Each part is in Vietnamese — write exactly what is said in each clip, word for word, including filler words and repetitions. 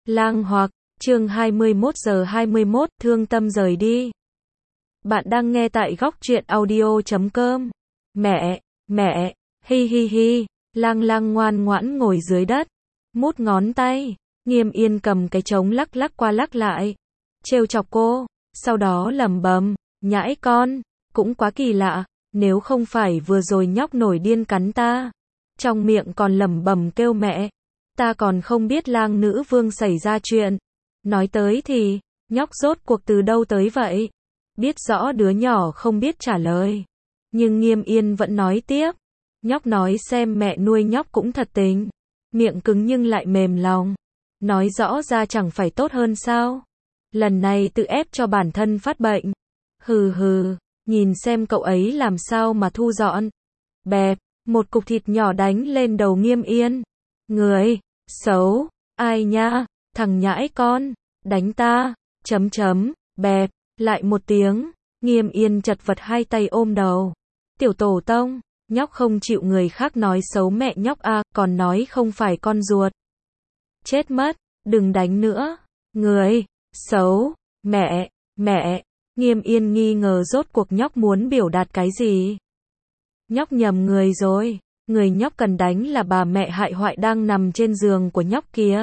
Lang Hoặc, chương hai mươi mốt giờ hai mươi mốt, thương tâm rời đi. Bạn đang nghe tại góc truyện audio chấm com. Mẹ, mẹ, hi hi hi, Lang Lang ngoan ngoãn ngồi dưới đất, mút ngón tay, Nghiêm Yên cầm cái trống lắc lắc qua lắc lại, trêu chọc cô, sau đó lẩm bẩm, nhãi con, cũng quá kỳ lạ, nếu không phải vừa rồi nhóc nổi điên cắn ta, trong miệng còn lẩm bẩm kêu mẹ, ta còn không biết Lang nữ vương xảy ra chuyện. Nói tới thì, nhóc rốt cuộc từ đâu tới vậy? Biết rõ đứa nhỏ không biết trả lời. Nhưng Nghiêm Yên vẫn nói tiếp. Nhóc nói xem mẹ nuôi nhóc cũng thật tình. Miệng cứng nhưng lại mềm lòng. Nói rõ ra chẳng phải tốt hơn sao? Lần này tự ép cho bản thân phát bệnh. Hừ hừ, nhìn xem cậu ấy làm sao mà thu dọn. Bẹp, một cục thịt nhỏ đánh lên đầu Nghiêm Yên. Người, xấu, ai nha, thằng nhãi con, đánh ta, chấm chấm, bẹp, lại một tiếng, Nghiêm Yên chật vật hai tay ôm đầu. Tiểu tổ tông, nhóc không chịu người khác nói xấu mẹ nhóc à, còn nói không phải con ruột. Chết mất, đừng đánh nữa, người, xấu, mẹ, mẹ, Nghiêm Yên nghi ngờ rốt cuộc nhóc muốn biểu đạt cái gì. Nhóc nhầm người rồi. Người nhóc cần đánh là bà mẹ hại hoại đang nằm trên giường của nhóc kia.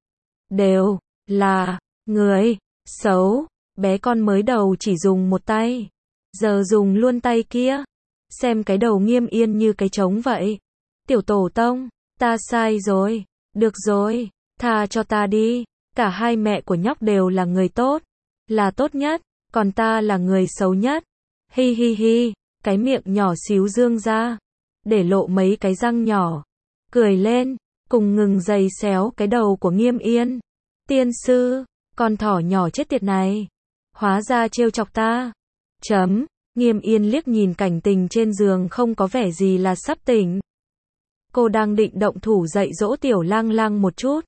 Đều là người xấu, bé con mới đầu chỉ dùng một tay, giờ dùng luôn tay kia. Xem cái đầu Nghiêm Yên như cái trống vậy. Tiểu tổ tông, ta sai rồi, được rồi, tha cho ta đi, cả hai mẹ của nhóc đều là người tốt, là tốt nhất, còn ta là người xấu nhất. Hi hi hi, cái miệng nhỏ xíu dương ra, để lộ mấy cái răng nhỏ, cười lên, cùng ngừng giày xéo cái đầu của Nghiêm Yên. Tiên sư, con thỏ nhỏ chết tiệt này, hóa ra trêu chọc ta. Chấm, Nghiêm Yên liếc nhìn cảnh tình trên giường không có vẻ gì là sắp tỉnh. Cô đang định động thủ dạy dỗ tiểu Lang Lang một chút.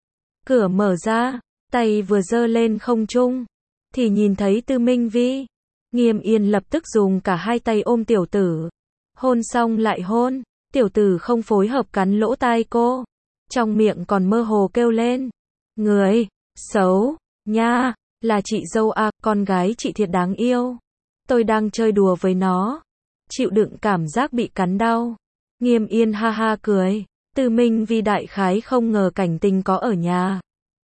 Cửa mở ra, tay vừa giơ lên không trung, thì nhìn thấy Tư Minh Vi. Nghiêm Yên lập tức dùng cả hai tay ôm tiểu tử. Hôn xong lại hôn, tiểu tử không phối hợp cắn lỗ tai cô. Trong miệng còn mơ hồ kêu lên. Người, xấu, nha, là chị dâu à, con gái chị thiệt đáng yêu. Tôi đang chơi đùa với nó. Chịu đựng cảm giác bị cắn đau. Nghiêm Yên ha ha cười. Tư Minh Vi đại khái không ngờ cảnh tình có ở nhà.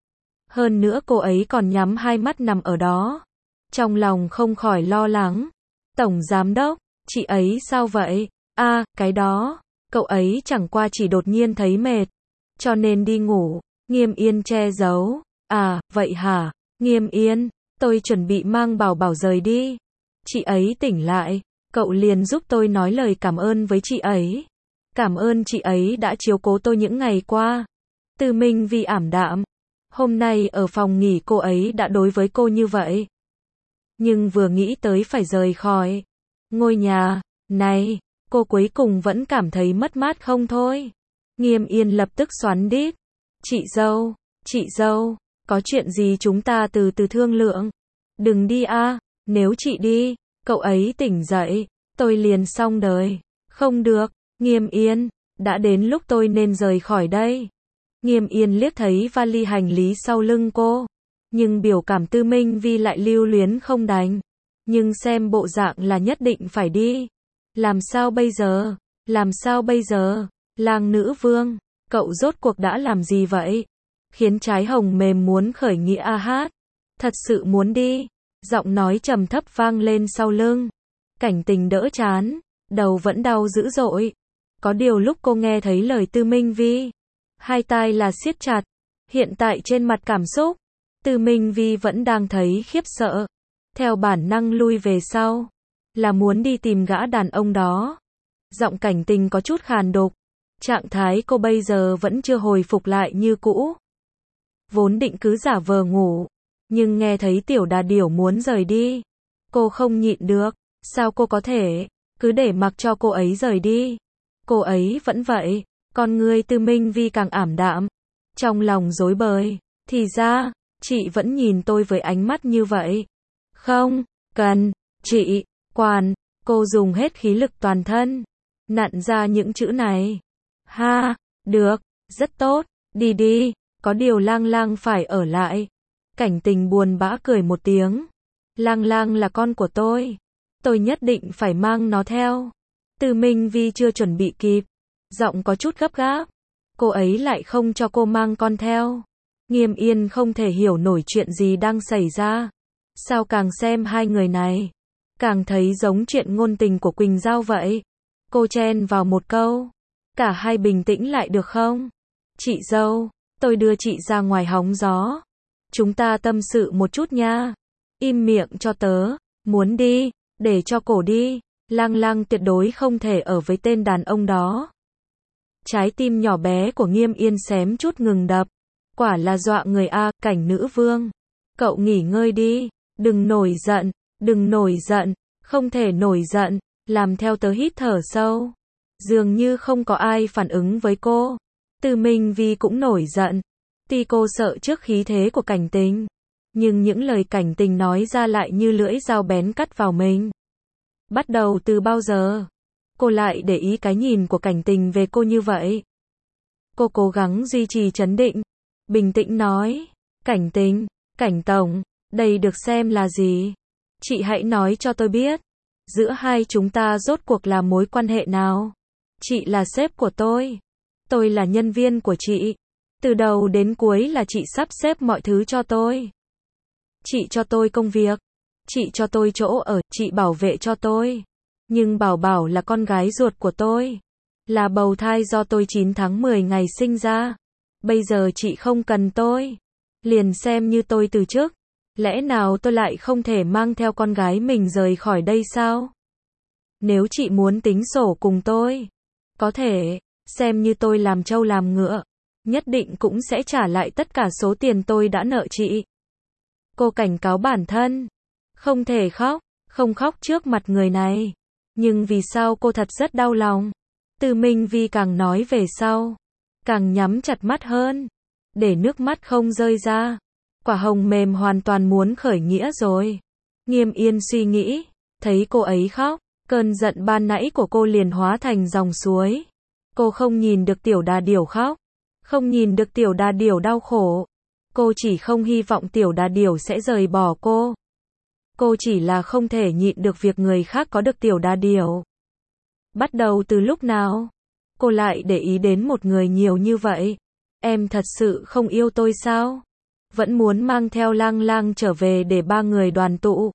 Hơn nữa cô ấy còn nhắm hai mắt nằm ở đó. Trong lòng không khỏi lo lắng. Tổng giám đốc, chị ấy sao vậy? À, cái đó, cậu ấy chẳng qua chỉ đột nhiên thấy mệt, cho nên đi ngủ. Nghiêm Yên che giấu. À, vậy hả? Nghiêm Yên, tôi chuẩn bị mang Bảo Bảo rời đi. Chị ấy tỉnh lại, cậu liền giúp tôi nói lời cảm ơn với chị ấy. Cảm ơn chị ấy đã chiếu cố tôi những ngày qua. Tư Minh Vi ảm đạm. Hôm nay ở phòng nghỉ cô ấy đã đối với cô như vậy. Nhưng vừa nghĩ tới phải rời khỏi ngôi nhà này, cô cuối cùng vẫn cảm thấy mất mát không thôi. Nghiêm Yên lập tức xoắn đít. Chị dâu, chị dâu, có chuyện gì chúng ta từ từ thương lượng. Đừng đi a, nếu chị đi, cậu ấy tỉnh dậy, tôi liền xong đời. Không được, Nghiêm Yên, đã đến lúc tôi nên rời khỏi đây. Nghiêm Yên liếc thấy vali hành lý sau lưng cô. Nhưng biểu cảm Tư Minh Vi lại lưu luyến không đành. Nhưng xem bộ dạng là nhất định phải đi. Làm sao bây giờ? Làm sao bây giờ? Lang nữ vương, cậu rốt cuộc đã làm gì vậy? Khiến trái hồng mềm muốn khởi nghĩa a hát. Thật sự muốn đi. Giọng nói trầm thấp vang lên sau lưng. Cảnh tình đỡ chán. Đầu vẫn đau dữ dội. Có điều lúc cô nghe thấy lời Tư Minh Vi, hai tai là siết chặt. Hiện tại trên mặt cảm xúc, Tư Minh Vi vẫn đang thấy khiếp sợ. Theo bản năng lui về sau. Là muốn đi tìm gã đàn ông đó. Giọng cảnh tình có chút khàn đục. Trạng thái cô bây giờ vẫn chưa hồi phục lại như cũ. Vốn định cứ giả vờ ngủ. Nhưng nghe thấy tiểu đà điểu muốn rời đi. Cô không nhịn được. Sao cô có thể cứ để mặc cho cô ấy rời đi. Cô ấy vẫn vậy. Con người Tư Minh Vi càng ảm đạm. Trong lòng rối bời. Thì ra, chị vẫn nhìn tôi với ánh mắt như vậy. Không, cần, chị, quan, cô dùng hết khí lực toàn thân. Nặn ra những chữ này. Ha, được, rất tốt, đi đi, Có điều Lang Lang phải ở lại. Cảnh Tình buồn bã cười một tiếng. Lang Lang là con của tôi. Tôi nhất định phải mang nó theo. Từ Minh Vi chưa chuẩn bị kịp. Giọng có chút gấp gáp. Cô ấy lại không cho cô mang con theo. Nghiêm Yên không thể hiểu nổi chuyện gì đang xảy ra. Sao càng xem hai người này, càng thấy giống chuyện ngôn tình của Quỳnh Giao vậy. Cô chen vào một câu. Cả hai bình tĩnh lại được không? Chị dâu, tôi đưa chị ra ngoài hóng gió. Chúng ta tâm sự một chút nha. Im miệng cho tớ. Muốn đi, để cho cổ đi. Lang Lang tuyệt đối không thể ở với tên đàn ông đó. Trái tim nhỏ bé của Nghiêm Yên xém chút ngừng đập. Quả là dọa người a, Cảnh nữ vương. Cậu nghỉ ngơi đi. Đừng nổi giận. Đừng nổi giận. Không thể nổi giận. Làm theo tớ hít thở sâu. Dường như không có ai phản ứng với cô. Từ Minh Vi cũng nổi giận. Tuy cô sợ trước khí thế của Cảnh Tình, nhưng những lời Cảnh Tình nói ra lại như lưỡi dao bén cắt vào mình. Bắt đầu từ bao giờ cô lại để ý cái nhìn của Cảnh Tình về cô như vậy? Cô cố gắng duy trì trấn định, bình tĩnh nói. Cảnh Tình, Cảnh Tổng, đây được xem là gì? Chị hãy nói cho tôi biết. Giữa hai chúng ta rốt cuộc là mối quan hệ nào? Chị là sếp của tôi. Tôi là nhân viên của chị. Từ đầu đến cuối là chị sắp xếp mọi thứ cho tôi. Chị cho tôi công việc. Chị cho tôi chỗ ở, chị bảo vệ cho tôi. Nhưng Bảo Bảo là con gái ruột của tôi. Là bầu thai do tôi chín tháng mười ngày sinh ra. Bây giờ chị không cần tôi. Liền xem như tôi từ chức. Lẽ nào tôi lại không thể mang theo con gái mình rời khỏi đây sao? Nếu chị muốn tính sổ cùng tôi, có thể, xem như tôi làm trâu làm ngựa. Nhất định cũng sẽ trả lại tất cả số tiền tôi đã nợ chị. Cô cảnh cáo bản thân. Không thể khóc, không khóc trước mặt người này. Nhưng vì sao cô thật rất đau lòng. Từ Minh Vi càng nói về sau, càng nhắm chặt mắt hơn, để nước mắt không rơi ra. Quả hồng mềm hoàn toàn muốn khởi nghĩa rồi. Nghiêm Yên suy nghĩ, thấy cô ấy khóc, cơn giận ban nãy của cô liền hóa thành dòng suối. Cô không nhìn được tiểu đà điểu khóc, không nhìn được tiểu đà điểu đau khổ. Cô chỉ không hy vọng tiểu đà điểu sẽ rời bỏ cô. Cô chỉ là không thể nhịn được việc người khác có được tiểu đà điểu. Bắt đầu từ lúc nào cô lại để ý đến một người nhiều như vậy? Em thật sự không yêu tôi sao? Vẫn muốn mang theo Lang Lang trở về để ba người đoàn tụ.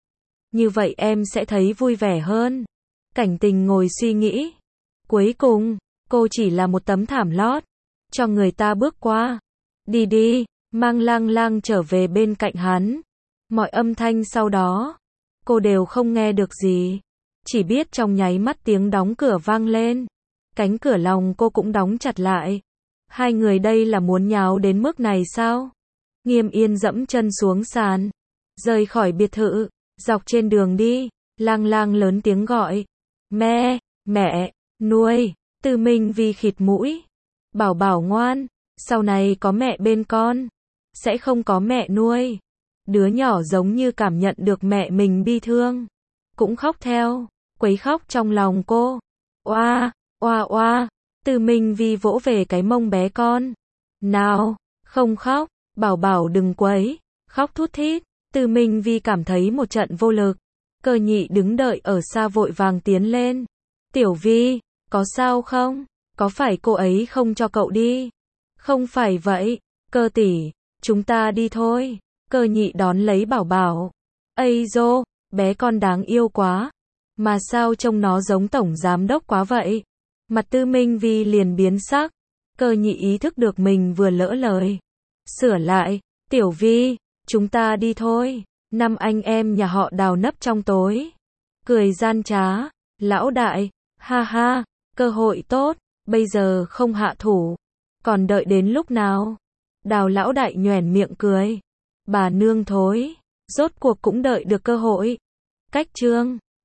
Như vậy em sẽ thấy vui vẻ hơn. Cảnh Tình ngồi suy nghĩ. Cuối cùng, cô chỉ là một tấm thảm lót cho người ta bước qua. Đi đi, mang Lang Lang trở về bên cạnh hắn. Mọi âm thanh sau đó, cô đều không nghe được gì. Chỉ biết trong nháy mắt tiếng đóng cửa vang lên. Cánh cửa lòng cô cũng đóng chặt lại. Hai người đây là muốn nháo đến mức này sao? Nghiêm Yên dẫm chân xuống sàn, rời khỏi biệt thự, dọc trên đường đi, Lang Lang lớn tiếng gọi. Mẹ, mẹ, nuôi. Từ Minh Vi khịt mũi. Bảo Bảo ngoan, sau này có mẹ bên con, sẽ không có mẹ nuôi. Đứa nhỏ giống như cảm nhận được mẹ mình bi thương, cũng khóc theo, quấy khóc trong lòng cô. Oa, oa oa. Từ Minh Vi vỗ về cái mông bé con. Nào, không khóc, Bảo Bảo đừng quấy, khóc thút thít. Từ Minh Vi cảm thấy một trận vô lực. Cơ Nhị đứng đợi ở xa vội vàng tiến lên. Tiểu Vi, có sao không? Có phải cô ấy không cho cậu đi? Không phải vậy, Cơ tỷ, chúng ta đi thôi. Cơ Nhị đón lấy Bảo Bảo. Ây dô, bé con đáng yêu quá. Mà sao trông nó giống tổng giám đốc quá vậy? Mặt Tư Minh Vi liền biến sắc. Cơ Nhị ý thức được mình vừa lỡ lời. Sửa lại, Tiểu Vi, chúng ta đi thôi. Năm anh em nhà họ Đào nấp trong tối. Cười gian trá. Lão đại, ha ha, cơ hội tốt, bây giờ không hạ thủ. Còn đợi đến lúc nào? Đào lão đại nhoẻn miệng cười. Bà nương thối, rốt cuộc cũng đợi được cơ hội. Cách chương